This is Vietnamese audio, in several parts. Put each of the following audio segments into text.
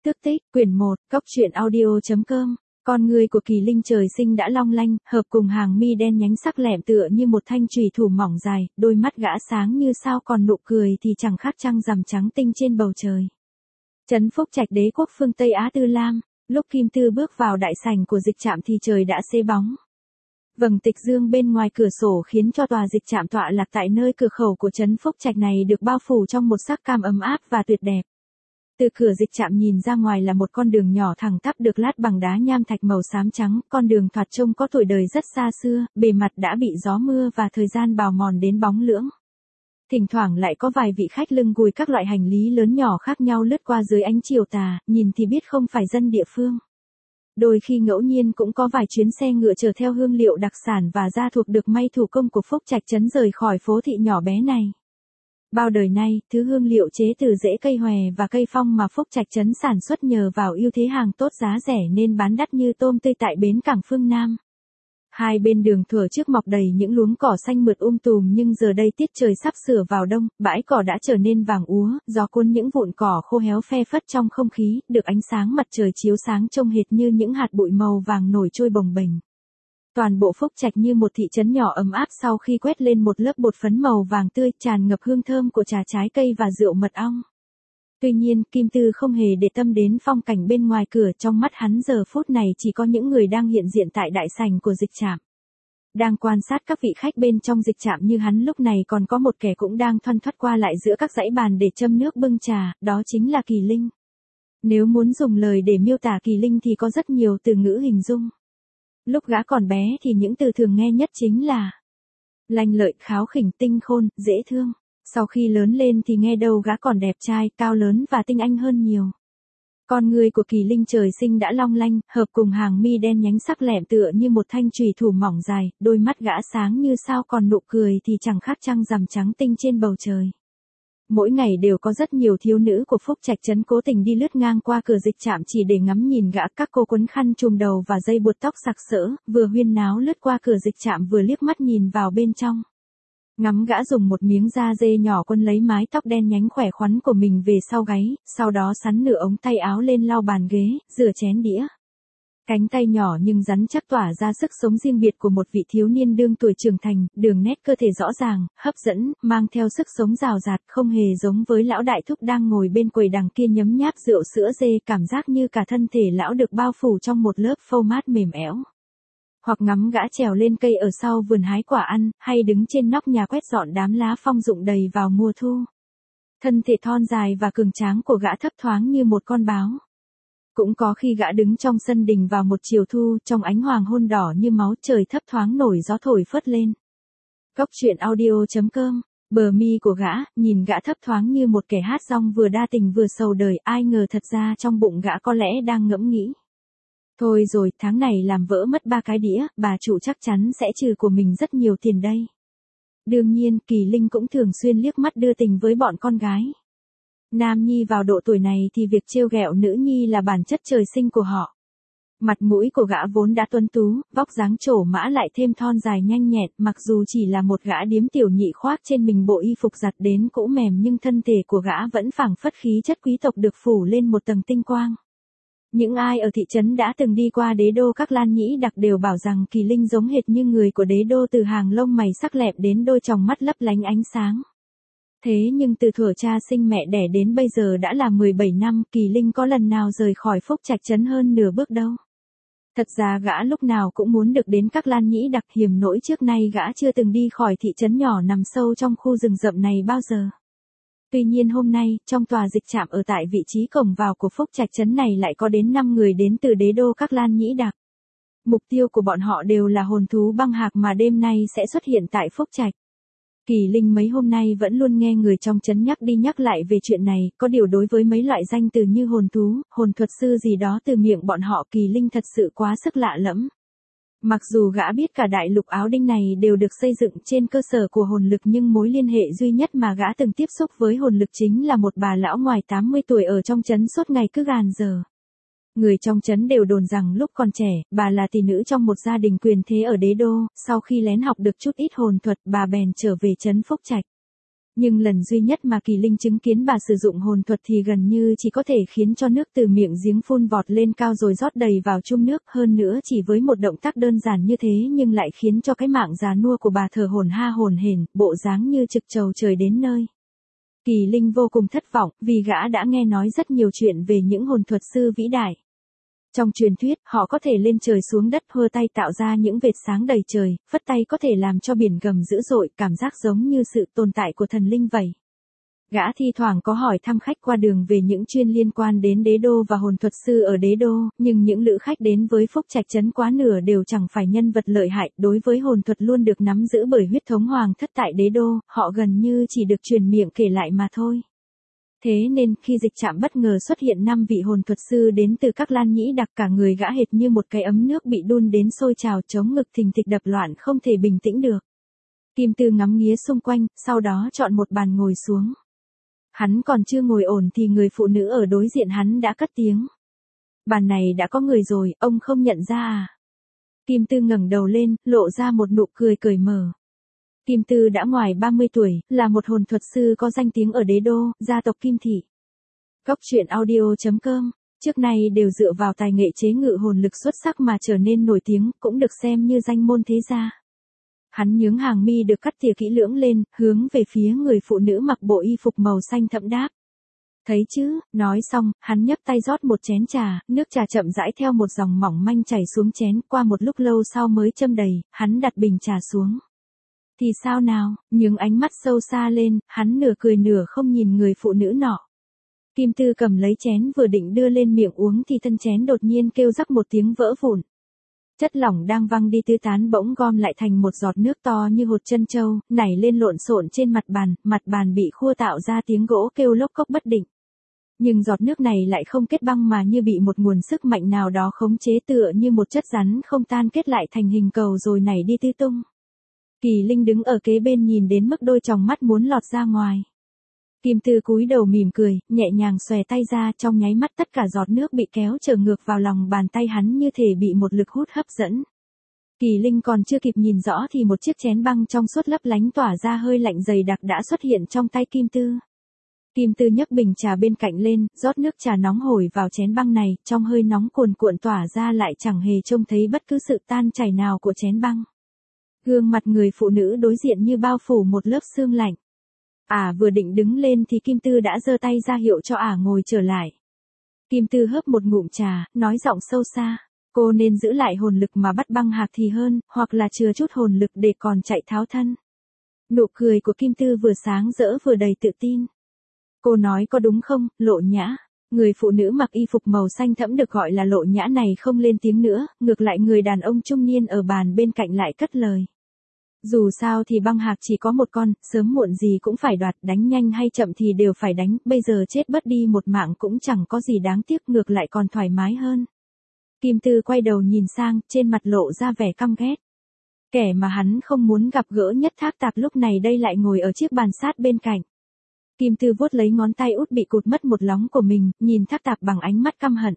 Tước tích, quyển 1, Cốc truyện audio.com. Con người của Kỳ Linh trời sinh đã long lanh, hợp cùng hàng mi đen nhánh sắc lẹm tựa như một thanh chùy thủ mỏng dài, đôi mắt gã sáng như sao, còn nụ cười thì chẳng khác trăng rằm trắng tinh trên bầu trời. Trấn Phúc Trạch, đế quốc phương Tây Á Tư Lam. Lúc Kim Tư bước vào đại sảnh của dịch trạm thì trời đã xế bóng. Vầng tịch dương bên ngoài cửa sổ khiến cho tòa dịch trạm tọa lạc tại nơi cửa khẩu của Trấn Phúc Trạch này được bao phủ trong một sắc cam ấm áp và tuyệt đẹp. Từ cửa dịch trạm nhìn ra ngoài là một con đường nhỏ thẳng tắp được lát bằng đá nham thạch màu xám trắng, con đường thoạt trông có tuổi đời rất xa xưa, bề mặt đã bị gió mưa và thời gian bào mòn đến bóng lưỡng. Thỉnh thoảng lại có vài vị khách lưng gùi các loại hành lý lớn nhỏ khác nhau lướt qua dưới ánh chiều tà, nhìn thì biết không phải dân địa phương. Đôi khi ngẫu nhiên cũng có vài chuyến xe ngựa chở theo hương liệu đặc sản và gia thuộc được may thủ công của Phúc Trạch trấn rời khỏi phố thị nhỏ bé này. Bao đời nay, thứ hương liệu chế từ rễ cây hòe và cây phong mà Phúc Trạch trấn sản xuất nhờ vào ưu thế hàng tốt giá rẻ nên bán đắt như tôm tươi tại bến cảng phương Nam. Hai bên đường thuở trước mọc đầy những luống cỏ xanh mượt tùm, nhưng giờ đây tiết trời sắp sửa vào đông, bãi cỏ đã trở nên vàng úa, gió cuốn những vụn cỏ khô héo phe phất trong không khí, được ánh sáng mặt trời chiếu sáng trông hệt như những hạt bụi màu vàng nổi trôi bồng bềnh. Toàn bộ Phúc Trạch như một thị trấn nhỏ ấm áp sau khi quét lên một lớp bột phấn màu vàng tươi, tràn ngập hương thơm của trà trái cây và rượu mật ong. Tuy nhiên, Kim Tư không hề để tâm đến phong cảnh bên ngoài cửa, trong mắt hắn giờ phút này chỉ có những người đang hiện diện tại đại sảnh của dịch trạm. Đang quan sát các vị khách bên trong dịch trạm như hắn lúc này còn có một kẻ cũng đang thoăn thoắt qua lại giữa các dãy bàn để châm nước bưng trà, đó chính là Kỳ Linh. Nếu muốn dùng lời để miêu tả Kỳ Linh thì có rất nhiều từ ngữ hình dung. Lúc gã còn bé thì những từ thường nghe nhất chính là lanh lợi, kháo khỉnh, tinh khôn, dễ thương. Sau khi lớn lên thì nghe đâu gã còn đẹp trai, cao lớn và tinh anh hơn nhiều. Con người của Kỳ Linh trời sinh đã long lanh, hợp cùng hàng mi đen nhánh sắc lẹm tựa như một thanh chùy thủ mỏng dài, đôi mắt gã sáng như sao, còn nụ cười thì chẳng khác trăng rằm trắng tinh trên bầu trời. Mỗi ngày đều có rất nhiều thiếu nữ của Phúc Trạch trấn cố tình đi lướt ngang qua cửa dịch trạm chỉ để ngắm nhìn gã, các cô quấn khăn trùm đầu và dây buộc tóc sặc sỡ, vừa huyên náo lướt qua cửa dịch trạm vừa liếc mắt nhìn vào bên trong. Ngắm gã dùng một miếng da dê nhỏ quấn lấy mái tóc đen nhánh khỏe khoắn của mình về sau gáy, sau đó xắn nửa ống tay áo lên lau bàn ghế, rửa chén đĩa. Cánh tay nhỏ nhưng rắn chắc tỏa ra sức sống riêng biệt của một vị thiếu niên đương tuổi trưởng thành, đường nét cơ thể rõ ràng, hấp dẫn, mang theo sức sống rào rạt, không hề giống với lão đại thúc đang ngồi bên quầy đằng kia nhấm nháp rượu sữa dê, cảm giác như cả thân thể lão được bao phủ trong một lớp phâu mát mềm ẻo. Hoặc ngắm gã trèo lên cây ở sau vườn hái quả ăn, hay đứng trên nóc nhà quét dọn đám lá phong rụng đầy vào mùa thu. Thân thể thon dài và cường tráng của gã thấp thoáng như một con báo. Cũng có khi gã đứng trong sân đình vào một chiều thu, trong ánh hoàng hôn đỏ như máu, trời thấp thoáng nổi gió thổi phất lên. Cốc truyện audio.com. Bờ mi của gã, nhìn gã thấp thoáng như một kẻ hát rong vừa đa tình vừa sầu đời, ai ngờ thật ra trong bụng gã có lẽ đang ngẫm nghĩ. Thôi rồi, tháng này làm vỡ mất 3 cái đĩa, bà chủ chắc chắn sẽ trừ của mình rất nhiều tiền đây. Đương nhiên, Kỳ Linh cũng thường xuyên liếc mắt đưa tình với bọn con gái. Nam nhi vào độ tuổi này thì việc trêu ghẹo nữ nhi là bản chất trời sinh của họ. Mặt mũi của gã vốn đã tuấn tú, vóc dáng trổ mã lại thêm thon dài nhanh nhẹn, mặc dù chỉ là một gã điếm tiểu nhị khoác trên mình bộ y phục giặt đến cũ mềm nhưng thân thể của gã vẫn phảng phất khí chất quý tộc được phủ lên một tầng tinh quang. Những ai ở thị trấn đã từng đi qua đế đô các Lan Nhĩ Đặc đều bảo rằng Kỳ Linh giống hệt như người của đế đô, từ hàng lông mày sắc lẹm đến đôi tròng mắt lấp lánh ánh sáng. Thế nhưng từ thuở cha sinh mẹ đẻ đến bây giờ đã là 17 năm, Kỳ Linh có lần nào rời khỏi Phúc Trạch trấn hơn nửa bước đâu. Thật ra gã lúc nào cũng muốn được đến các Lan Nhĩ Đặc, hiểm nỗi trước nay gã chưa từng đi khỏi thị trấn nhỏ nằm sâu trong khu rừng rậm này bao giờ. Tuy nhiên hôm nay, trong tòa dịch trạm ở tại vị trí cổng vào của Phúc Trạch trấn này lại có đến 5 người đến từ đế đô các Lan Nhĩ Đặc. Mục tiêu của bọn họ đều là hồn thú băng hạc mà đêm nay sẽ xuất hiện tại Phúc Trạch. Kỳ Linh mấy hôm nay vẫn luôn nghe người trong trấn nhắc đi nhắc lại về chuyện này, có điều đối với mấy loại danh từ như hồn thú, hồn thuật sư gì đó từ miệng bọn họ, Kỳ Linh thật sự quá sức lạ lẫm. Mặc dù gã biết cả đại lục áo đinh này đều được xây dựng trên cơ sở của hồn lực, nhưng mối liên hệ duy nhất mà gã từng tiếp xúc với hồn lực chính là một bà lão ngoài 80 tuổi ở trong trấn suốt ngày cứ gàn giờ. Người trong trấn đều đồn rằng lúc còn trẻ, bà là tỷ nữ trong một gia đình quyền thế ở đế đô, sau khi lén học được chút ít hồn thuật, bà bèn trở về trấn Phúc Trạch. Nhưng lần duy nhất mà Kỳ Linh chứng kiến bà sử dụng hồn thuật thì gần như chỉ có thể khiến cho nước từ miệng giếng phun vọt lên cao rồi rót đầy vào chung nước, hơn nữa chỉ với một động tác đơn giản như thế nhưng lại khiến cho cái mạng già nua của bà thở hổn hển, bộ dáng như trực trầu trời đến nơi. Kỳ Linh vô cùng thất vọng, vì gã đã nghe nói rất nhiều chuyện về những hồn thuật sư vĩ đại. Trong truyền thuyết, họ có thể lên trời xuống đất, hơ tay tạo ra những vệt sáng đầy trời, phất tay có thể làm cho biển gầm dữ dội, cảm giác giống như sự tồn tại của thần linh vậy. Gã thi thoảng có hỏi thăm khách qua đường về những chuyên liên quan đến đế đô và hồn thuật sư ở đế đô, nhưng những lữ khách đến với Phúc Trạch Trấn quá nửa đều chẳng phải nhân vật lợi hại, đối với hồn thuật luôn được nắm giữ bởi huyết thống hoàng thất tại đế đô, họ gần như chỉ được truyền miệng kể lại mà thôi. Thế nên, khi dịch trạm bất ngờ xuất hiện 5 vị hồn thuật sư đến từ các Lan Nhĩ Đặc, cả người gã hệt như một cái ấm nước bị đun đến sôi trào, chống ngực thình thịch đập loạn không thể bình tĩnh được. Kim Tư ngắm nghía xung quanh, sau đó chọn một bàn ngồi xuống. Hắn còn chưa ngồi ổn thì người phụ nữ ở đối diện hắn đã cất tiếng. Bàn này đã có người rồi, ông không nhận ra à? Kim Tư ngẩng đầu lên, lộ ra một nụ cười cởi mở. Kim Tư đã ngoài 30 tuổi, là một hồn thuật sư có danh tiếng ở đế đô, gia tộc Kim Thị. Cốc truyện audio.com, trước nay đều dựa vào tài nghệ chế ngự hồn lực xuất sắc mà trở nên nổi tiếng, cũng được xem như danh môn thế gia. Hắn nhướng hàng mi được cắt tỉa kỹ lưỡng lên, hướng về phía người phụ nữ mặc bộ y phục màu xanh thẫm đáp. Thấy chứ, nói xong, hắn nhấc tay rót một chén trà, nước trà chậm rãi theo một dòng mỏng manh chảy xuống chén, qua một lúc lâu sau mới châm đầy, hắn đặt bình trà xuống. Thì sao nào, nhướng ánh mắt sâu xa lên, hắn nửa cười nửa không nhìn người phụ nữ nọ. Kim Tư cầm lấy chén vừa định đưa lên miệng uống thì thân chén đột nhiên kêu rắc một tiếng vỡ vụn. Chất lỏng đang văng đi tứ tán bỗng gom lại thành một giọt nước to như hột chân trâu, nảy lên lộn xộn trên mặt bàn bị khua tạo ra tiếng gỗ kêu lốc cốc bất định. Nhưng giọt nước này lại không kết băng mà như bị một nguồn sức mạnh nào đó khống chế, tựa như một chất rắn không tan kết lại thành hình cầu rồi nảy đi tứ tung. Kỳ Linh đứng ở kế bên nhìn đến mức đôi tròng mắt muốn lọt ra ngoài. Kim Tư cúi đầu mỉm cười, nhẹ nhàng xòe tay ra, trong nháy mắt tất cả giọt nước bị kéo trở ngược vào lòng bàn tay hắn như thể bị một lực hút hấp dẫn. Kỳ Linh còn chưa kịp nhìn rõ thì một chiếc chén băng trong suốt lấp lánh tỏa ra hơi lạnh dày đặc đã xuất hiện trong tay Kim Tư. Kim Tư nhấc bình trà bên cạnh lên, rót nước trà nóng hổi vào chén băng này, trong hơi nóng cuồn cuộn tỏa ra lại chẳng hề trông thấy bất cứ sự tan chảy nào của chén băng. Gương mặt người phụ nữ đối diện như bao phủ một lớp sương lạnh. Vừa định đứng lên thì Kim Tư đã giơ tay ra hiệu cho ngồi trở lại. Kim Tư hớp một ngụm trà, nói giọng sâu xa, cô nên giữ lại hồn lực mà bắt băng hạc thì hơn, hoặc là chừa chút hồn lực để còn chạy tháo thân. Nụ cười của Kim Tư vừa sáng rỡ vừa đầy tự tin. Cô nói có đúng không, Lộ Nhã? Người phụ nữ mặc y phục màu xanh thẫm được gọi là Lộ Nhã này không lên tiếng nữa, ngược lại người đàn ông trung niên ở bàn bên cạnh lại cất lời. Dù sao thì băng hạc chỉ có một con, sớm muộn gì cũng phải đoạt, đánh nhanh hay chậm thì đều phải đánh, bây giờ chết bớt đi một mạng cũng chẳng có gì đáng tiếc, ngược lại còn thoải mái hơn. Kim Tư quay đầu nhìn sang, trên mặt lộ ra vẻ căm ghét. Kẻ mà hắn không muốn gặp gỡ nhất Thác Tạp lúc này đây lại ngồi ở chiếc bàn sát bên cạnh. Kim Tư vuốt lấy ngón tay út bị cụt mất một lóng của mình, nhìn Thác Tạp bằng ánh mắt căm hận.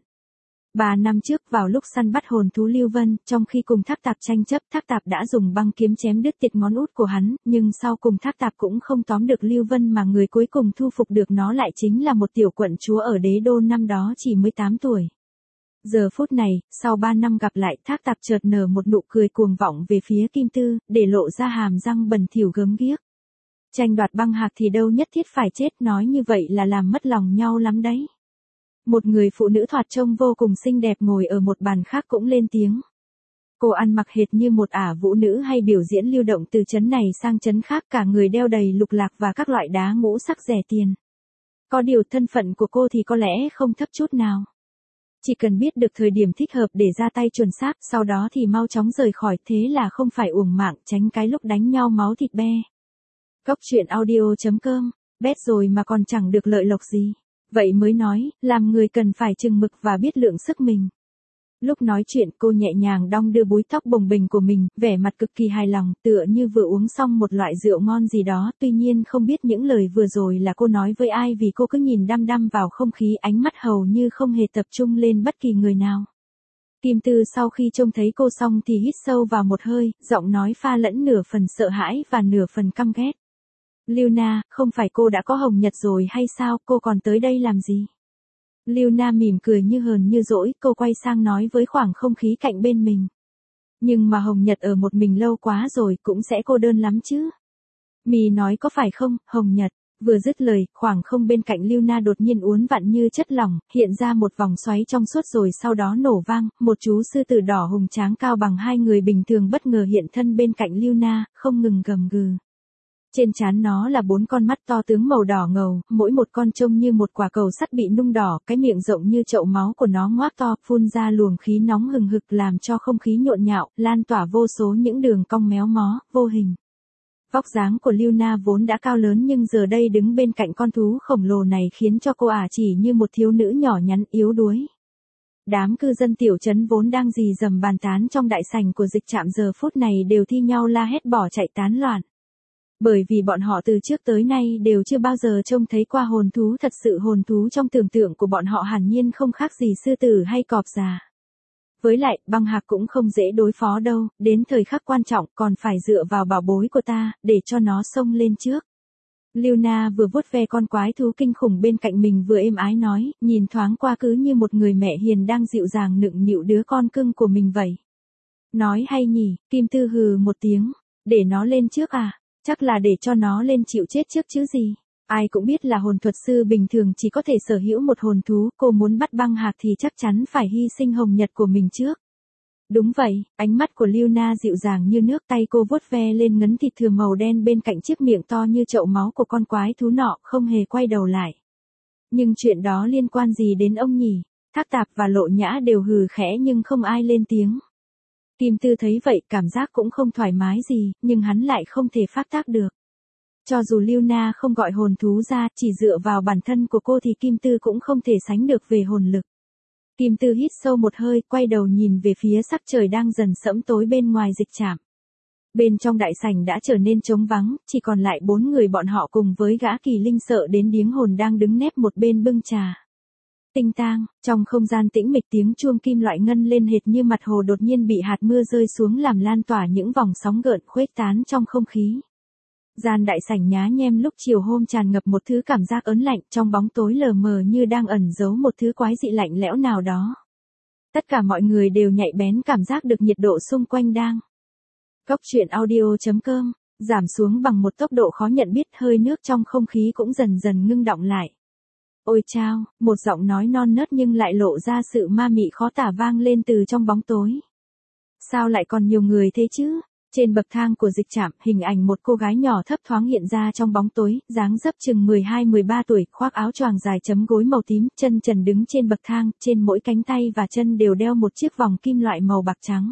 3 năm trước vào lúc săn bắt hồn thú Lưu Vân, trong khi cùng Thác Tạp tranh chấp, Thác Tạp đã dùng băng kiếm chém đứt tiệt ngón út của hắn, nhưng sau cùng Thác Tạp cũng không tóm được Lưu Vân mà người cuối cùng thu phục được nó lại chính là một tiểu quận chúa ở đế đô năm đó chỉ 18 tuổi. Giờ phút này, sau 3 năm gặp lại, Thác Tạp chợt nở một nụ cười cuồng vọng về phía Kim Tư, để lộ ra hàm răng bẩn thỉu gớm ghiếc. Tranh đoạt băng hạc thì đâu nhất thiết phải chết, nói như vậy là làm mất lòng nhau lắm đấy. Một người phụ nữ thoạt trông vô cùng xinh đẹp ngồi ở một bàn khác cũng lên tiếng. Cô ăn mặc hệt như một vũ nữ hay biểu diễn lưu động từ trấn này sang trấn khác, cả người đeo đầy lục lạc và các loại đá ngũ sắc rẻ tiền. Có điều thân phận của cô thì có lẽ không thấp chút nào. Chỉ cần biết được thời điểm thích hợp để ra tay chuẩn xác, sau đó thì mau chóng rời khỏi, thế là không phải uổng mạng, tránh cái lúc đánh nhau máu thịt be. Cốc truyện audio.com, bét rồi mà còn chẳng được lợi lộc gì. Vậy mới nói, làm người cần phải chừng mực và biết lượng sức mình. Lúc nói chuyện cô nhẹ nhàng đong đưa búi tóc bồng bềnh của mình, vẻ mặt cực kỳ hài lòng, tựa như vừa uống xong một loại rượu ngon gì đó, tuy nhiên không biết những lời vừa rồi là cô nói với ai vì cô cứ nhìn đăm đăm vào không khí, ánh mắt hầu như không hề tập trung lên bất kỳ người nào. Kim Tư sau khi trông thấy cô xong thì hít sâu vào một hơi, giọng nói pha lẫn nửa phần sợ hãi và nửa phần căm ghét. Liuna, không phải cô đã có Hồng Nhật rồi hay sao, cô còn tới đây làm gì? Liuna mỉm cười như hờn như dỗi, cô quay sang nói với khoảng không khí cạnh bên mình. Nhưng mà Hồng Nhật ở một mình lâu quá rồi, cũng sẽ cô đơn lắm chứ. Mì nói có phải không, Hồng Nhật? Vừa dứt lời, khoảng không bên cạnh Liuna đột nhiên uốn vặn như chất lỏng, hiện ra một vòng xoáy trong suốt rồi sau đó nổ vang, một chú sư tử đỏ hùng tráng cao bằng hai người bình thường bất ngờ hiện thân bên cạnh Liuna, không ngừng gầm gừ. Trên trán nó là 4 con mắt to tướng màu đỏ ngầu, mỗi một con trông như một quả cầu sắt bị nung đỏ, cái miệng rộng như chậu máu của nó ngoác to, phun ra luồng khí nóng hừng hực làm cho không khí nhộn nhạo, lan tỏa vô số những đường cong méo mó, vô hình. Vóc dáng của Liuna vốn đã cao lớn nhưng giờ đây đứng bên cạnh con thú khổng lồ này khiến cho cô chỉ như một thiếu nữ nhỏ nhắn yếu đuối. Đám cư dân tiểu trấn vốn đang rì rầm bàn tán trong đại sảnh của dịch trạm giờ phút này đều thi nhau la hét bỏ chạy tán loạn. Bởi vì bọn họ từ trước tới nay đều chưa bao giờ trông thấy qua hồn thú thật sự, hồn thú trong tưởng tượng của bọn họ hẳn nhiên không khác gì sư tử hay cọp già. Với lại, băng hạc cũng không dễ đối phó đâu, đến thời khắc quan trọng còn phải dựa vào bảo bối của ta, để cho nó xông lên trước. Liuna vừa vuốt ve con quái thú kinh khủng bên cạnh mình vừa êm ái nói, nhìn thoáng qua cứ như một người mẹ hiền đang dịu dàng nựng nịu đứa con cưng của mình vậy. Nói hay nhỉ, Kim Tư hừ một tiếng, để nó lên trước à, chắc là để cho nó lên chịu chết trước chứ gì. Ai cũng biết là hồn thuật sư bình thường chỉ có thể sở hữu một hồn thú, cô muốn bắt băng hạc thì chắc chắn phải hy sinh Hồng Nhật của mình trước. Đúng vậy, ánh mắt của Liuna dịu dàng như nước, tay cô vuốt ve lên ngấn thịt thừa màu đen bên cạnh chiếc miệng to như chậu máu của con quái thú nọ, không hề quay đầu lại. Nhưng chuyện đó liên quan gì đến ông nhỉ? Thác Tạp và Lộ Nhã đều hừ khẽ nhưng không ai lên tiếng. Kim Tư thấy vậy cảm giác cũng không thoải mái gì, nhưng hắn lại không thể phát tác được. Cho dù Liuna không gọi hồn thú ra, chỉ dựa vào bản thân của cô thì Kim Tư cũng không thể sánh được về hồn lực. Kim Tư hít sâu một hơi, quay đầu nhìn về phía sắc trời đang dần sẫm tối bên ngoài dịch trạm. Bên trong đại sảnh đã trở nên trống vắng, chỉ còn lại 4 người bọn họ cùng với gã kỳ linh sợ đến điếng hồn đang đứng nép một bên bưng trà. Tinh tang, trong không gian tĩnh mịch tiếng chuông kim loại ngân lên hệt như mặt hồ đột nhiên bị hạt mưa rơi xuống làm lan tỏa những vòng sóng gợn khuếch tán trong không khí. Gian đại sảnh nhá nhem lúc chiều hôm tràn ngập một thứ cảm giác ớn lạnh, trong bóng tối lờ mờ như đang ẩn giấu một thứ quái dị lạnh lẽo nào đó. Tất cả mọi người đều nhạy bén cảm giác được nhiệt độ xung quanh đang. Góc truyện audio.com, giảm xuống bằng một tốc độ khó nhận biết, hơi nước trong không khí cũng dần dần ngưng đọng lại. Ôi chao, một giọng nói non nớt nhưng lại lộ ra sự ma mị khó tả vang lên từ trong bóng tối. Sao lại còn nhiều người thế chứ? Trên bậc thang của dịch trạm, hình ảnh một cô gái nhỏ thấp thoáng hiện ra trong bóng tối, dáng dấp chừng 12-13 tuổi, khoác áo choàng dài chấm gối màu tím, chân trần đứng trên bậc thang, trên mỗi cánh tay và chân đều đeo một chiếc vòng kim loại màu bạc trắng.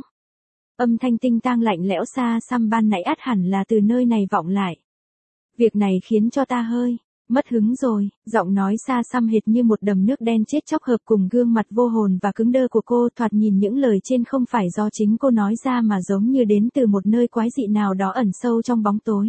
Âm thanh tinh tang lạnh lẽo xa xăm ban nãy ắt hẳn là từ nơi này vọng lại. Việc này khiến cho ta hơi mất hứng rồi, giọng nói xa xăm hệt như một đầm nước đen chết chóc hợp cùng gương mặt vô hồn và cứng đơ của cô, thoạt nhìn những lời trên không phải do chính cô nói ra mà giống như đến từ một nơi quái dị nào đó ẩn sâu trong bóng tối.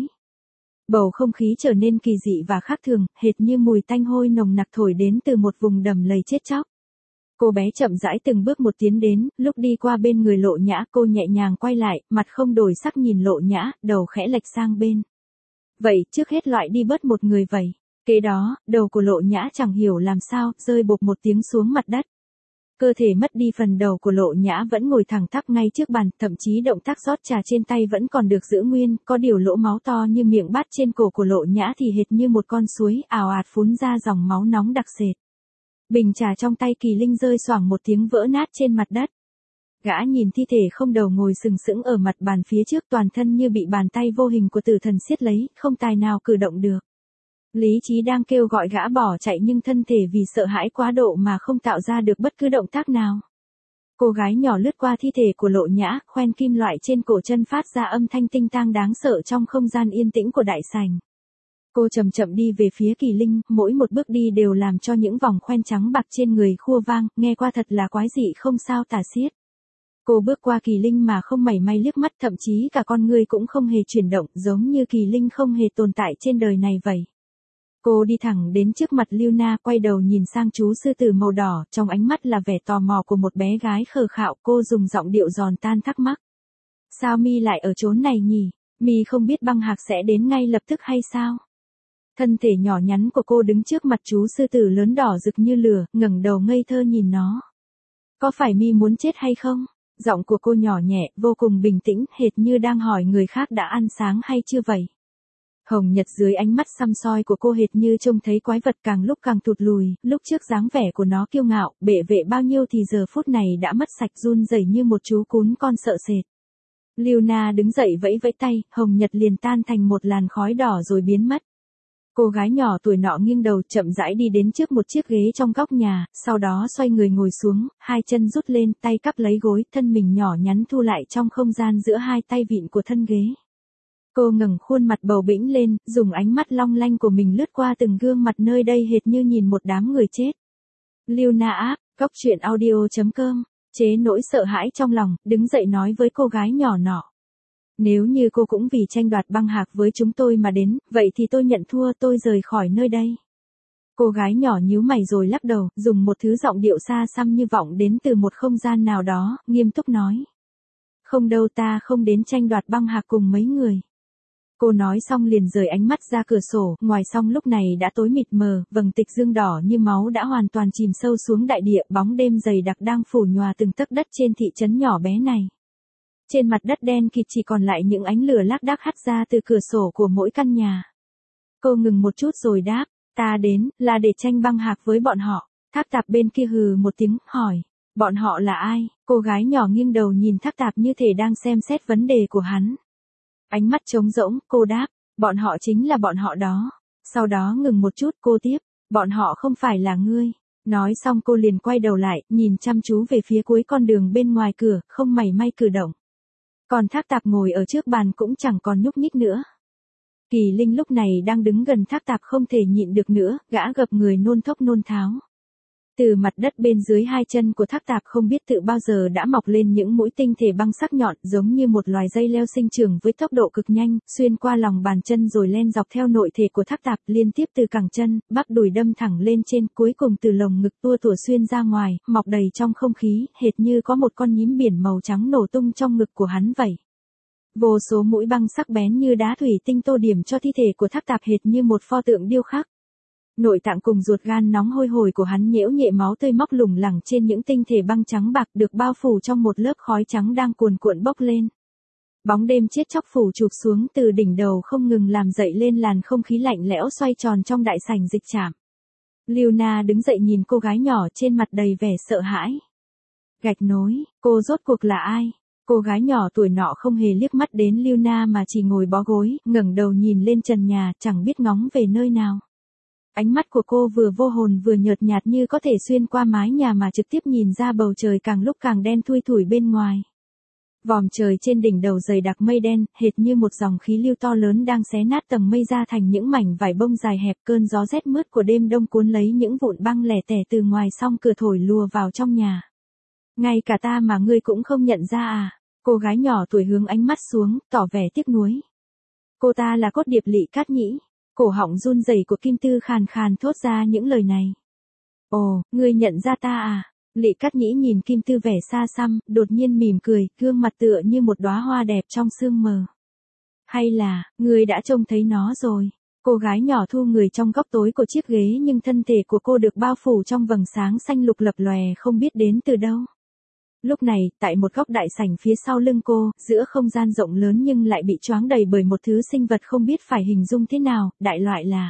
Bầu không khí trở nên kỳ dị và khác thường, hệt như mùi tanh hôi nồng nặc thổi đến từ một vùng đầm lầy chết chóc. Cô bé chậm rãi từng bước một tiến đến, lúc đi qua bên người Lộ Nhã, cô nhẹ nhàng quay lại, mặt không đổi sắc nhìn Lộ Nhã, đầu khẽ lệch sang bên. Vậy, trước hết loại đi bớt một người vậy. Kế đó, đầu của Lộ Nhã chẳng hiểu làm sao, rơi bộp một tiếng xuống mặt đất. Cơ thể mất đi phần đầu của Lộ Nhã vẫn ngồi thẳng tắp ngay trước bàn, thậm chí động tác rót trà trên tay vẫn còn được giữ nguyên, có điều lỗ máu to như miệng bát trên cổ của Lộ Nhã thì hệt như một con suối, ào ạt phún ra dòng máu nóng đặc sệt. Bình trà trong tay Kỳ Linh rơi xoảng một tiếng vỡ nát trên mặt đất. Gã nhìn thi thể không đầu ngồi sừng sững ở mặt bàn phía trước, toàn thân như bị bàn tay vô hình của tử thần siết lấy, không tài nào cử động được. Lý trí đang kêu gọi gã bỏ chạy nhưng thân thể vì sợ hãi quá độ mà không tạo ra được bất cứ động tác nào. Cô gái nhỏ lướt qua thi thể của Lộ Nhã, khoen kim loại trên cổ chân phát ra âm thanh tinh tang đáng sợ trong không gian yên tĩnh của đại sảnh. Cô chậm chậm đi về phía Kỳ Linh, mỗi một bước đi đều làm cho những vòng khoen trắng bạc trên người khua vang, nghe qua thật là quái dị không sao tả xiết. Cô bước qua Kỳ Linh mà không mảy may liếc mắt, thậm chí cả con người cũng không hề chuyển động, giống như Kỳ Linh không hề tồn tại trên đời này vậy. Cô đi thẳng đến trước mặt Liuna, quay đầu nhìn sang chú sư tử màu đỏ, trong ánh mắt là vẻ tò mò của một bé gái khờ khạo, cô dùng giọng điệu giòn tan thắc mắc. Sao mi lại ở chốn này nhỉ? Mi không biết băng hạc sẽ đến ngay lập tức hay sao? Thân thể nhỏ nhắn của cô đứng trước mặt chú sư tử lớn đỏ rực như lửa, ngẩng đầu ngây thơ nhìn nó. Có phải mi muốn chết hay không? Giọng của cô nhỏ nhẹ, vô cùng bình tĩnh, hệt như đang hỏi người khác đã ăn sáng hay chưa vậy. Hồng Nhật dưới ánh mắt săm soi của cô hệt như trông thấy quái vật càng lúc càng thụt lùi, lúc trước dáng vẻ của nó kiêu ngạo, bệ vệ bao nhiêu thì giờ phút này đã mất sạch, run rẩy như một chú cún con sợ sệt. Liuna đứng dậy vẫy vẫy tay, Hồng Nhật liền tan thành một làn khói đỏ rồi biến mất. Cô gái nhỏ tuổi nọ nghiêng đầu chậm rãi đi đến trước một chiếc ghế trong góc nhà, sau đó xoay người ngồi xuống, hai chân rút lên, tay cắp lấy gối, thân mình nhỏ nhắn thu lại trong không gian giữa hai tay vịn của thân ghế. Cô ngẩng khuôn mặt bầu bĩnh lên, dùng ánh mắt long lanh của mình lướt qua từng gương mặt nơi đây hệt như nhìn một đám người chết. Liuna app, coctruyện.audio.com, chế nỗi sợ hãi trong lòng, đứng dậy nói với cô gái nhỏ nọ. Nếu như cô cũng vì tranh đoạt băng hạc với chúng tôi mà đến, vậy thì tôi nhận thua, tôi rời khỏi nơi đây. Cô gái nhỏ nhíu mày rồi lắc đầu, dùng một thứ giọng điệu xa xăm như vọng đến từ một không gian nào đó, nghiêm túc nói. Không đâu, ta không đến tranh đoạt băng hạc cùng mấy người. Cô nói xong liền rời ánh mắt ra cửa sổ, ngoài song lúc này đã tối mịt mờ, vầng tịch dương đỏ như máu đã hoàn toàn chìm sâu xuống đại địa, bóng đêm dày đặc đang phủ nhòa từng tấc đất trên thị trấn nhỏ bé này. Trên mặt đất đen kịt chỉ còn lại những ánh lửa lác đác hắt ra từ cửa sổ của mỗi căn nhà. Cô ngừng một chút rồi đáp, ta đến, là để tranh băng hạc với bọn họ. Thác Tạp bên kia hừ một tiếng, hỏi, bọn họ là ai? Cô gái nhỏ nghiêng đầu nhìn Thác Tạp như thể đang xem xét vấn đề của hắn. Ánh mắt trống rỗng, cô đáp, bọn họ chính là bọn họ đó. Sau đó ngừng một chút, cô tiếp, bọn họ không phải là ngươi. Nói xong cô liền quay đầu lại, nhìn chăm chú về phía cuối con đường bên ngoài cửa, không mảy may cử động. Còn Thác Tạp ngồi ở trước bàn cũng chẳng còn nhúc nhích nữa. Kỳ Linh lúc này đang đứng gần Thác Tạp không thể nhịn được nữa, gã gập người nôn thốc nôn tháo. Từ mặt đất bên dưới hai chân của Thác Tạp không biết tự bao giờ đã mọc lên những mũi tinh thể băng sắc nhọn giống như một loài dây leo sinh trưởng với tốc độ cực nhanh, xuyên qua lòng bàn chân rồi len dọc theo nội thể của Thác Tạp liên tiếp từ cẳng chân, bắp đùi đâm thẳng lên trên, cuối cùng từ lồng ngực tua tủa xuyên ra ngoài, mọc đầy trong không khí, hệt như có một con nhím biển màu trắng nổ tung trong ngực của hắn vậy. Vô số mũi băng sắc bén như đá thủy tinh tô điểm cho thi thể của Thác Tạp hệt như một pho tượng điêu khắc. Nội tạng cùng ruột gan nóng hôi hổi của hắn nhễu nhẹ máu tươi móc lủng lẳng trên những tinh thể băng trắng bạc được bao phủ trong một lớp khói trắng đang cuồn cuộn bốc lên. Bóng đêm chết chóc phủ chụp xuống từ đỉnh đầu không ngừng làm dậy lên làn không khí lạnh lẽo xoay tròn trong đại sảnh dịch trạm. Liuna đứng dậy nhìn cô gái nhỏ trên mặt đầy vẻ sợ hãi. Gạch nối, cô rốt cuộc là ai? Cô gái nhỏ tuổi nọ không hề liếc mắt đến Liuna mà chỉ ngồi bó gối, ngẩng đầu nhìn lên trần nhà, chẳng biết ngóng về nơi nào. Ánh mắt của cô vừa vô hồn vừa nhợt nhạt như có thể xuyên qua mái nhà mà trực tiếp nhìn ra bầu trời càng lúc càng đen thui thủi bên ngoài. Vòm trời trên đỉnh đầu dày đặc mây đen, hệt như một dòng khí lưu to lớn đang xé nát tầng mây ra thành những mảnh vải bông dài hẹp, cơn gió rét mướt của đêm đông cuốn lấy những vụn băng lẻ tẻ từ ngoài song cửa thổi lùa vào trong nhà. Ngay cả ta mà ngươi cũng không nhận ra à? Cô gái nhỏ tuổi hướng ánh mắt xuống, tỏ vẻ tiếc nuối. Cô ta là Cốt Điệp Lị Cát Nhĩ. Cổ họng run rẩy của Kim Tư khàn khàn thốt ra những lời này. Ồ, ngươi nhận ra ta à? Lị Cát Nhĩ nhìn Kim Tư vẻ xa xăm, đột nhiên mỉm cười, gương mặt tựa như một đóa hoa đẹp trong sương mờ. Hay là, ngươi đã trông thấy nó rồi? Cô gái nhỏ thu người trong góc tối của chiếc ghế nhưng thân thể của cô được bao phủ trong vầng sáng xanh lục lập lòe không biết đến từ đâu. Lúc này, tại một góc đại sảnh phía sau lưng cô, giữa không gian rộng lớn nhưng lại bị choáng đầy bởi một thứ sinh vật không biết phải hình dung thế nào, đại loại là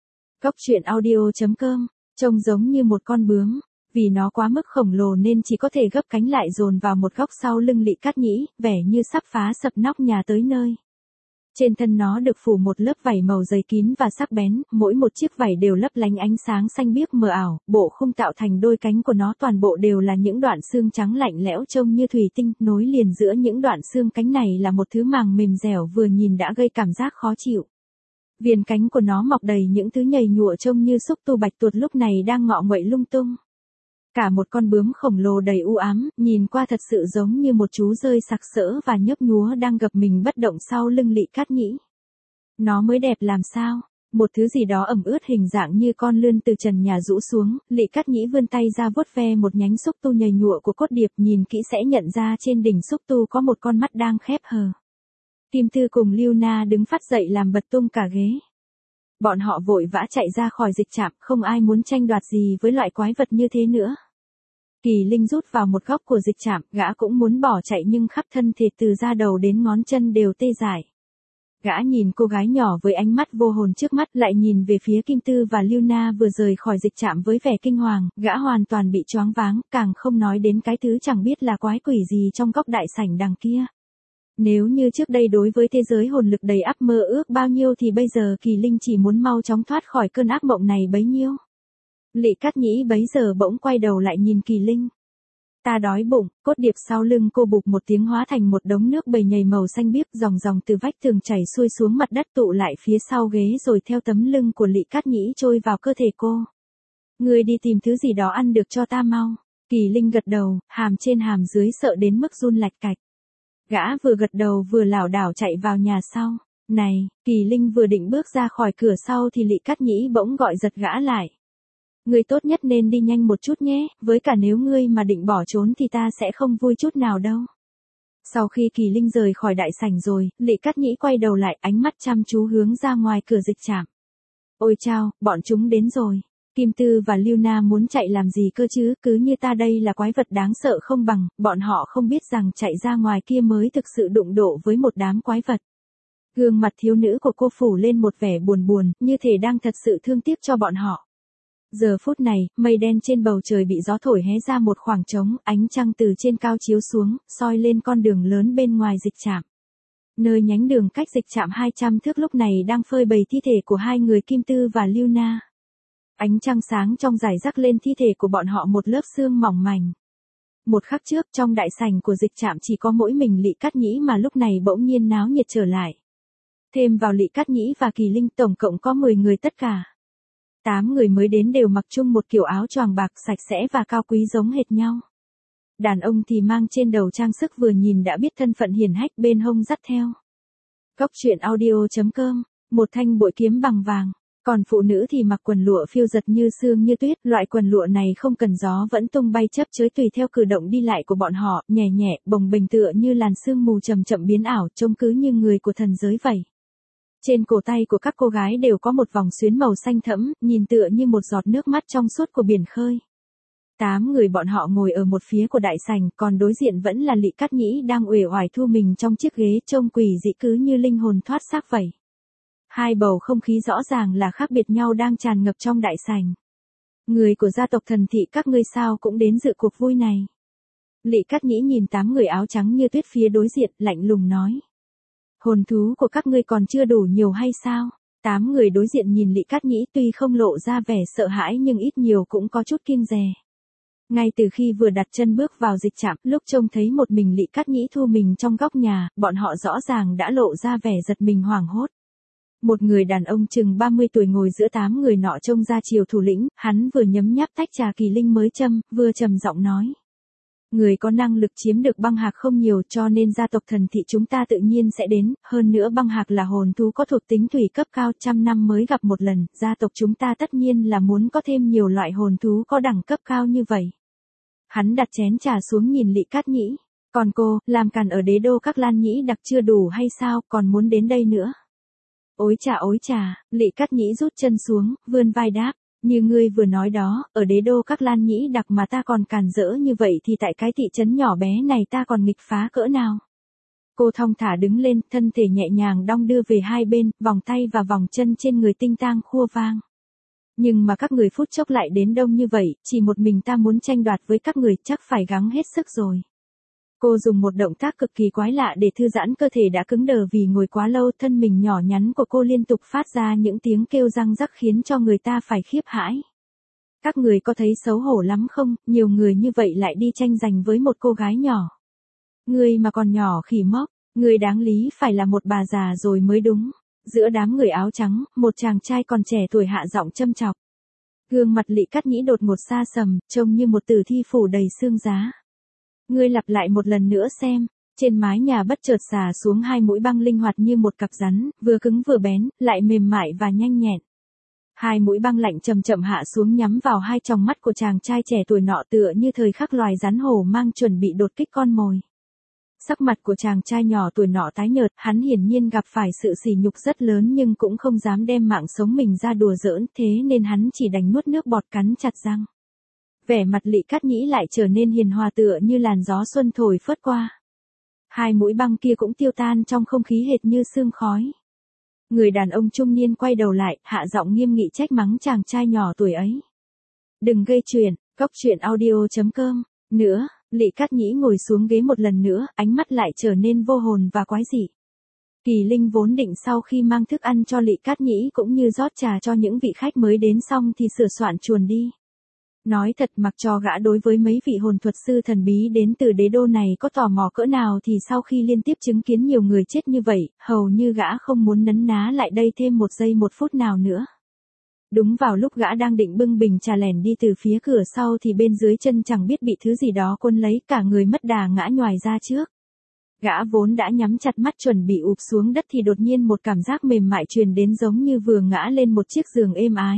coctruyện.audio.com, trông giống như một con bướm, vì nó quá mức khổng lồ nên chỉ có thể gấp cánh lại dồn vào một góc sau lưng Lị Cát Nhĩ, vẻ như sắp phá sập nóc nhà tới nơi. Trên thân nó được phủ một lớp vảy màu dày kín và sắc bén, mỗi một chiếc vảy đều lấp lánh ánh sáng xanh biếc mờ ảo, bộ khung tạo thành đôi cánh của nó toàn bộ đều là những đoạn xương trắng lạnh lẽo trông như thủy tinh, nối liền giữa những đoạn xương cánh này là một thứ màng mềm dẻo vừa nhìn đã gây cảm giác khó chịu. Viền cánh của nó mọc đầy những thứ nhầy nhụa trông như xúc tu bạch tuộc lúc này đang ngọ nguậy lung tung. Cả một con bướm khổng lồ đầy u ám, nhìn qua thật sự giống như một chú dơi sặc sỡ và nhấp nhúa đang gập mình bất động sau lưng Lị Cát Nhĩ. Nó mới đẹp làm sao? Một thứ gì đó ẩm ướt hình dạng như con lươn từ trần nhà rũ xuống, Lị Cát Nhĩ vươn tay ra vuốt ve một nhánh xúc tu nhầy nhụa của Cốt Điệp, nhìn kỹ sẽ nhận ra trên đỉnh xúc tu có một con mắt đang khép hờ. Kim Tư cùng Liuna đứng phát dậy làm bật tung cả ghế. Bọn họ vội vã chạy ra khỏi dịch trạm, không ai muốn tranh đoạt gì với loại quái vật như thế nữa. Kỳ Linh rút vào một góc của dịch trạm, gã cũng muốn bỏ chạy nhưng khắp thân thể từ da đầu đến ngón chân đều tê dại. Gã nhìn cô gái nhỏ với ánh mắt vô hồn trước mắt, lại nhìn về phía Kim Tư và Luna vừa rời khỏi dịch trạm với vẻ kinh hoàng, gã hoàn toàn bị choáng váng, càng không nói đến cái thứ chẳng biết là quái quỷ gì trong góc đại sảnh đằng kia. Nếu như trước đây đối với thế giới hồn lực đầy ắp mơ ước bao nhiêu thì bây giờ Kỳ Linh chỉ muốn mau chóng thoát khỏi cơn ác mộng này bấy nhiêu. Lị Cát Nhĩ bấy giờ bỗng quay đầu lại nhìn Kỳ Linh. Ta đói bụng, cốt điệp sau lưng cô bụp một tiếng hóa thành một đống nước bầy nhầy màu xanh biếc dòng dòng từ vách tường chảy xuôi xuống mặt đất tụ lại phía sau ghế rồi theo tấm lưng của Lị Cát Nhĩ trôi vào cơ thể cô. Ngươi đi tìm thứ gì đó ăn được cho ta mau. Kỳ Linh gật đầu, hàm trên hàm dưới sợ đến mức run lạch cạch. Gã vừa gật đầu vừa lảo đảo chạy vào nhà sau. Này, Kỳ Linh vừa định bước ra khỏi cửa sau thì Lị Cát Nhĩ bỗng gọi giật gã lại. Ngươi tốt nhất nên đi nhanh một chút nhé, với cả nếu ngươi mà định bỏ trốn thì ta sẽ không vui chút nào đâu. Sau khi Kỳ Linh rời khỏi đại sảnh rồi, Lị Cát Nhĩ quay đầu lại, ánh mắt chăm chú hướng ra ngoài cửa dịch trạm. Ôi chao, bọn chúng đến rồi. Kim Tư và Luna muốn chạy làm gì cơ chứ, cứ như ta đây là quái vật đáng sợ không bằng, bọn họ không biết rằng chạy ra ngoài kia mới thực sự đụng độ với một đám quái vật. Gương mặt thiếu nữ của cô phủ lên một vẻ buồn buồn, như thể đang thật sự thương tiếc cho bọn họ. Giờ phút này, mây đen trên bầu trời bị gió thổi hé ra một khoảng trống, ánh trăng từ trên cao chiếu xuống, soi lên con đường lớn bên ngoài dịch trạm. Nơi nhánh đường cách dịch trạm 200 thước lúc này đang phơi bày thi thể của hai người Kim Tư và Luna. Ánh trăng sáng trong rải rác lên thi thể của bọn họ một lớp sương mỏng mảnh. Một khắc trước trong đại sảnh của dịch trạm chỉ có mỗi mình Lị Cát Nhĩ mà lúc này bỗng nhiên náo nhiệt trở lại. Thêm vào Lị Cát Nhĩ và Kỳ Linh tổng cộng có 10 người tất cả. 8 người mới đến đều mặc chung một kiểu áo choàng bạc sạch sẽ và cao quý giống hệt nhau. Đàn ông thì mang trên đầu trang sức vừa nhìn đã biết thân phận hiển hách bên hông dắt theo. Cốc truyện audio.com, một thanh bội kiếm bằng vàng. Còn phụ nữ thì mặc quần lụa phiêu giật như sương như tuyết, loại quần lụa này không cần gió vẫn tung bay chấp chới tùy theo cử động đi lại của bọn họ, nhẹ nhẹ, bồng bềnh tựa như làn sương mù chậm chậm biến ảo, trông cứ như người của thần giới vậy. Trên cổ tay của các cô gái đều có một vòng xuyến màu xanh thẫm, nhìn tựa như một giọt nước mắt trong suốt của biển khơi. 8 người bọn họ ngồi ở một phía của đại sảnh, còn đối diện vẫn là Lị Cát Nhĩ đang uể oải thu mình trong chiếc ghế trông quỷ dị cứ như linh hồn thoát xác vậy. Hai bầu không khí rõ ràng là khác biệt nhau đang tràn ngập trong đại sảnh. Người của gia tộc Thần Thị các ngươi sao cũng đến dự cuộc vui này. Lị Cát Nhĩ nhìn 8 người áo trắng như tuyết phía đối diện, lạnh lùng nói. Hồn thú của các ngươi còn chưa đủ nhiều hay sao? 8 người đối diện nhìn Lị Cát Nhĩ tuy không lộ ra vẻ sợ hãi nhưng ít nhiều cũng có chút kiêng dè. Ngay từ khi vừa đặt chân bước vào dịch trạm, lúc trông thấy một mình Lị Cát Nhĩ thu mình trong góc nhà, bọn họ rõ ràng đã lộ ra vẻ giật mình hoảng hốt. Một người đàn ông chừng 30 tuổi ngồi giữa 8 người nọ trông ra chiều thủ lĩnh, hắn vừa nhấm nháp tách trà Kỳ Linh mới châm, vừa trầm giọng nói. Người có năng lực chiếm được băng hạc không nhiều cho nên gia tộc Thần Thị chúng ta tự nhiên sẽ đến, hơn nữa băng hạc là hồn thú có thuộc tính thủy cấp cao, 100 năm mới gặp một lần, gia tộc chúng ta tất nhiên là muốn có thêm nhiều loại hồn thú có đẳng cấp cao như vậy. Hắn đặt chén trà xuống nhìn Lị Cát Nhĩ, còn cô, làm càn ở đế đô các Lan Nhĩ đặc chưa đủ hay sao, còn muốn đến đây nữa. Ối chà, Lị Cát Nhĩ rút chân xuống, vươn vai đáp, như ngươi vừa nói đó, ở đế đô các Lan Nhĩ đặc mà ta còn càn rỡ như vậy thì tại cái thị trấn nhỏ bé này ta còn nghịch phá cỡ nào. Cô thong thả đứng lên, thân thể nhẹ nhàng đong đưa về hai bên, vòng tay và vòng chân trên người tinh tang khua vang. Nhưng mà các người phút chốc lại đến đông như vậy, chỉ một mình ta muốn tranh đoạt với các người chắc phải gắng hết sức rồi. Cô dùng một động tác cực kỳ quái lạ để thư giãn cơ thể đã cứng đờ vì ngồi quá lâu, thân mình nhỏ nhắn của cô liên tục phát ra những tiếng kêu răng rắc khiến cho người ta phải khiếp hãi. Các người có thấy xấu hổ lắm không, nhiều người như vậy lại đi tranh giành với một cô gái nhỏ. Người mà còn nhỏ khỉ mốc, người đáng lý phải là một bà già rồi mới đúng. Giữa đám người áo trắng, một chàng trai còn trẻ tuổi hạ giọng châm chọc. Gương mặt Lị Cát Nhĩ đột ngột xa sầm, trông như một tử thi phủ đầy xương giá. Ngươi lặp lại một lần nữa xem. Trên mái nhà bất chợt xả xuống hai mũi băng linh hoạt như một cặp rắn, vừa cứng vừa bén, lại mềm mại và nhanh nhẹn. Hai mũi băng lạnh chậm chậm hạ xuống nhắm vào hai tròng mắt của chàng trai trẻ tuổi nọ tựa như thời khắc loài rắn hổ mang chuẩn bị đột kích con mồi. Sắc mặt của chàng trai nhỏ tuổi nọ tái nhợt, hắn hiển nhiên gặp phải sự sỉ nhục rất lớn nhưng cũng không dám đem mạng sống mình ra đùa giỡn, thế nên hắn chỉ đành nuốt nước bọt cắn chặt răng. Vẻ mặt Lị Cát Nhĩ lại trở nên hiền hòa tựa như làn gió xuân thổi phất qua. Hai mũi băng kia cũng tiêu tan trong không khí hệt như sương khói. Người đàn ông trung niên quay đầu lại, hạ giọng nghiêm nghị trách mắng chàng trai nhỏ tuổi ấy. Đừng gây chuyện, Cốc truyện audio.com. Nữa, Lị Cát Nhĩ ngồi xuống ghế một lần nữa, ánh mắt lại trở nên vô hồn và quái dị. Kỳ Linh vốn định sau khi mang thức ăn cho Lị Cát Nhĩ cũng như rót trà cho những vị khách mới đến xong thì sửa soạn chuồn đi. Nói thật, mặc cho gã đối với mấy vị hồn thuật sư thần bí đến từ đế đô này có tò mò cỡ nào thì sau khi liên tiếp chứng kiến nhiều người chết như vậy, hầu như gã không muốn nấn ná lại đây thêm một giây một phút nào nữa. Đúng vào lúc gã đang định bưng bình trà lẻn đi từ phía cửa sau thì bên dưới chân chẳng biết bị thứ gì đó cuốn lấy, cả người mất đà ngã nhoài ra trước. Gã vốn đã nhắm chặt mắt chuẩn bị ụp xuống đất thì đột nhiên một cảm giác mềm mại truyền đến giống như vừa ngã lên một chiếc giường êm ái.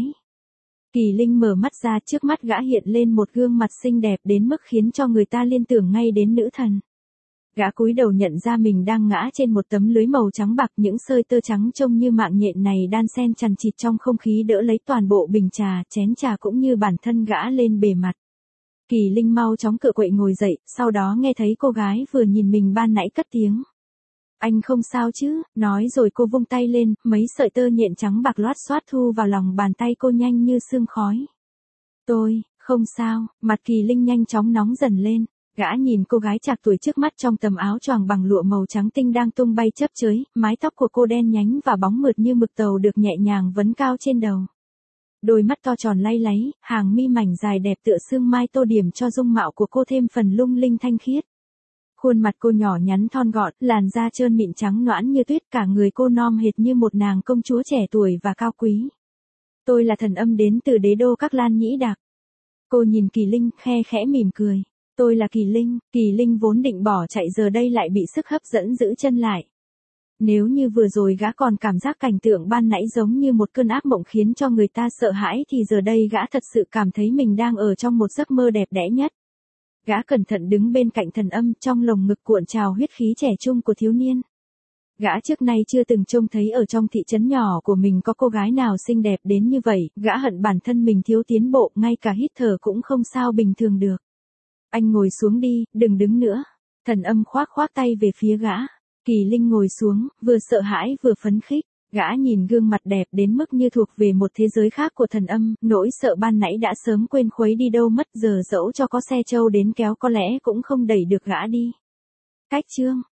Kỳ Linh mở mắt ra, trước mắt gã hiện lên một gương mặt xinh đẹp đến mức khiến cho người ta liên tưởng ngay đến nữ thần. Gã cúi đầu nhận ra mình đang ngã trên một tấm lưới màu trắng bạc, những sợi tơ trắng trông như mạng nhện này đan xen chằng chịt trong không khí đỡ lấy toàn bộ bình trà, chén trà cũng như bản thân gã lên bề mặt. Kỳ Linh mau chóng cựa quậy ngồi dậy, sau đó nghe thấy cô gái vừa nhìn mình ban nãy cất tiếng. Anh không sao chứ, nói rồi cô vung tay lên, mấy sợi tơ nhện trắng bạc loát xoát thu vào lòng bàn tay cô nhanh như sương khói. Tôi, không sao, mặt Kỳ Linh nhanh chóng nóng dần lên. Gã nhìn cô gái trạc tuổi trước mắt trong tấm áo choàng bằng lụa màu trắng tinh đang tung bay chớp chới, mái tóc của cô đen nhánh và bóng mượt như mực tàu được nhẹ nhàng vấn cao trên đầu. Đôi mắt to tròn lay láy, hàng mi mảnh dài đẹp tựa sương mai tô điểm cho dung mạo của cô thêm phần lung linh thanh khiết. Khuôn mặt cô nhỏ nhắn thon gọn, làn da trơn mịn trắng nõn như tuyết, cả người cô non hệt như một nàng công chúa trẻ tuổi và cao quý. Tôi là thần âm đến từ đế đô Các Lan Nhĩ Đạc. Cô nhìn Kỳ Linh, khe khẽ mỉm cười. Tôi là Kỳ Linh vốn định bỏ chạy giờ đây lại bị sức hấp dẫn giữ chân lại. Nếu như vừa rồi gã còn cảm giác cảnh tượng ban nãy giống như một cơn ác mộng khiến cho người ta sợ hãi thì giờ đây gã thật sự cảm thấy mình đang ở trong một giấc mơ đẹp đẽ nhất. Gã cẩn thận đứng bên cạnh thần âm, trong lồng ngực cuộn trào huyết khí trẻ trung của thiếu niên. Gã trước nay chưa từng trông thấy ở trong thị trấn nhỏ của mình có cô gái nào xinh đẹp đến như vậy, gã hận bản thân mình thiếu tiến bộ, ngay cả hít thở cũng không sao bình thường được. Anh ngồi xuống đi, đừng đứng nữa. Thần âm khoác tay về phía gã. Kỳ Linh ngồi xuống, vừa sợ hãi vừa phấn khích. Gã nhìn gương mặt đẹp đến mức như thuộc về một thế giới khác của thần âm, nỗi sợ ban nãy đã sớm quên khuấy đi đâu mất, giờ dẫu cho có xe trâu đến kéo có lẽ cũng không đẩy được gã đi. Cách chương